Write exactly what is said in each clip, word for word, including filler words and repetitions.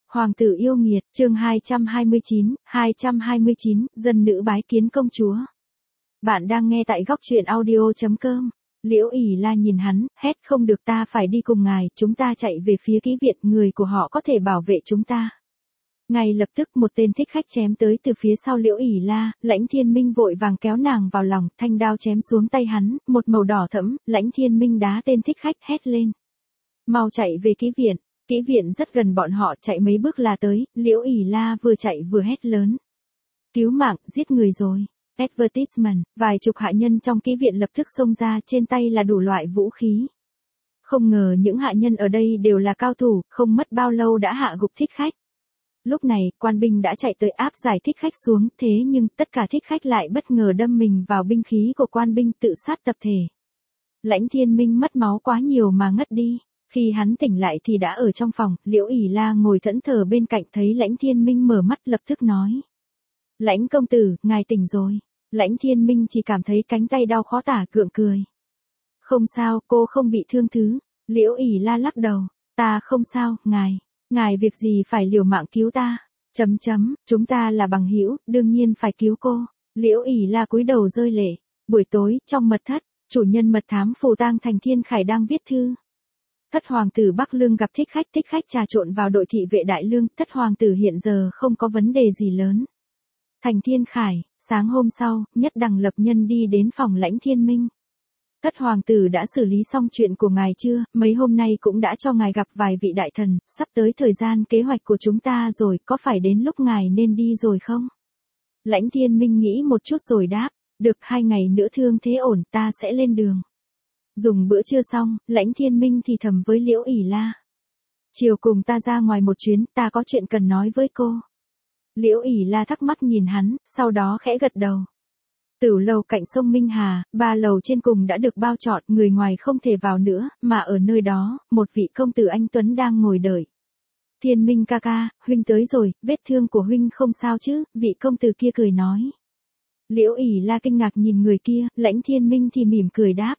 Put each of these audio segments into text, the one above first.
Hoàng tử yêu nghiệt, chương hai trăm hai mươi chín, hai trăm hai mươi chín, dân nữ bái kiến công chúa. Bạn đang nghe tại góc truyện audio chấm com. Liễu ỷ la nhìn hắn, hét không được, ta phải đi cùng ngài, chúng ta chạy về phía ký viện, người của họ có thể bảo vệ chúng ta. Ngay lập tức một tên thích khách chém tới từ phía sau Liễu ỷ la, Lãnh Thiên Minh vội vàng kéo nàng vào lòng, thanh đao chém xuống tay hắn, một màu đỏ thẫm, Lãnh Thiên Minh đá tên thích khách, hét lên. Mau chạy về ký viện. Ký viện rất gần bọn họ, chạy mấy bước là tới, Liễu ỷ la vừa chạy vừa hét lớn. Cứu mạng, giết người rồi. Advertisement, vài chục hạ nhân trong ký viện lập tức xông ra, trên tay là đủ loại vũ khí. Không ngờ những hạ nhân ở đây đều là cao thủ, không mất bao lâu đã hạ gục thích khách. Lúc này, quan binh đã chạy tới áp giải thích khách xuống, thế nhưng tất cả thích khách lại bất ngờ đâm mình vào binh khí của quan binh, tự sát tập thể. Lãnh Thiên Minh mất máu quá nhiều mà ngất đi. Khi hắn tỉnh lại thì đã ở trong phòng, Liễu ỷ la ngồi thẫn thờ bên cạnh, thấy Lãnh Thiên Minh mở mắt lập tức nói. Lãnh công tử, ngài tỉnh rồi. Lãnh Thiên Minh chỉ cảm thấy cánh tay đau khó tả, gượng cười. Không sao, cô không bị thương thứ. Liễu ỷ la lắc đầu. Ta không sao, ngài. Ngài việc gì phải liều mạng cứu ta. Chấm chấm, chúng ta là bằng hữu, đương nhiên phải cứu cô. Liễu ỷ la cúi đầu rơi lệ. Buổi tối, trong mật thất, chủ nhân mật thám Phù Tang Thành Thiên Khải đang viết thư. Thất hoàng tử Bắc Lương gặp thích khách, thích khách trà trộn vào đội thị vệ Đại Lương, thất hoàng tử hiện giờ không có vấn đề gì lớn. Thành Thiên Khải, sáng hôm sau, Nhất Đằng lập nhân đi đến phòng Lãnh Thiên Minh. Thất hoàng tử đã xử lý xong chuyện của ngài chưa, mấy hôm nay cũng đã cho ngài gặp vài vị đại thần, sắp tới thời gian kế hoạch của chúng ta rồi, có phải đến lúc ngài nên đi rồi không? Lãnh Thiên Minh nghĩ một chút rồi đáp, được, hai ngày nữa thương thế ổn, ta sẽ lên đường. Dùng bữa trưa xong, Lãnh Thiên Minh thì thầm với Liễu ỷ la. Chiều cùng ta ra ngoài một chuyến, ta có chuyện cần nói với cô. Liễu ỷ la thắc mắc nhìn hắn, sau đó khẽ gật đầu. Tửu lầu cạnh sông Minh Hà, ba lầu trên cùng đã được bao trọn, người ngoài không thể vào nữa, mà ở nơi đó, một vị công tử anh tuấn đang ngồi đợi. Thiên Minh ca ca, huynh tới rồi, vết thương của huynh không sao chứ, vị công tử kia cười nói. Liễu ỷ la kinh ngạc nhìn người kia, Lãnh Thiên Minh thì mỉm cười đáp.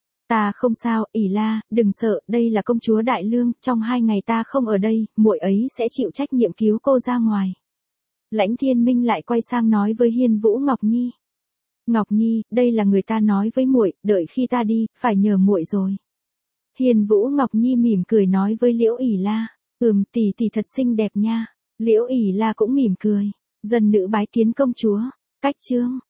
Ta không sao, ỷ la, đừng sợ, đây là công chúa Đại Lương, trong hai ngày ta không ở đây, muội ấy sẽ chịu trách nhiệm cứu cô ra ngoài. Lãnh Thiên Minh lại quay sang nói với Hiên Vũ Ngọc Nhi. Ngọc Nhi, đây là người ta nói với muội, đợi khi ta đi, phải nhờ muội rồi. Hiên Vũ Ngọc Nhi mỉm cười nói với Liễu ỷ la, ừm, tỷ tỷ thật xinh đẹp nha. Liễu ỷ la cũng mỉm cười, dân nữ bái kiến công chúa. Cách chương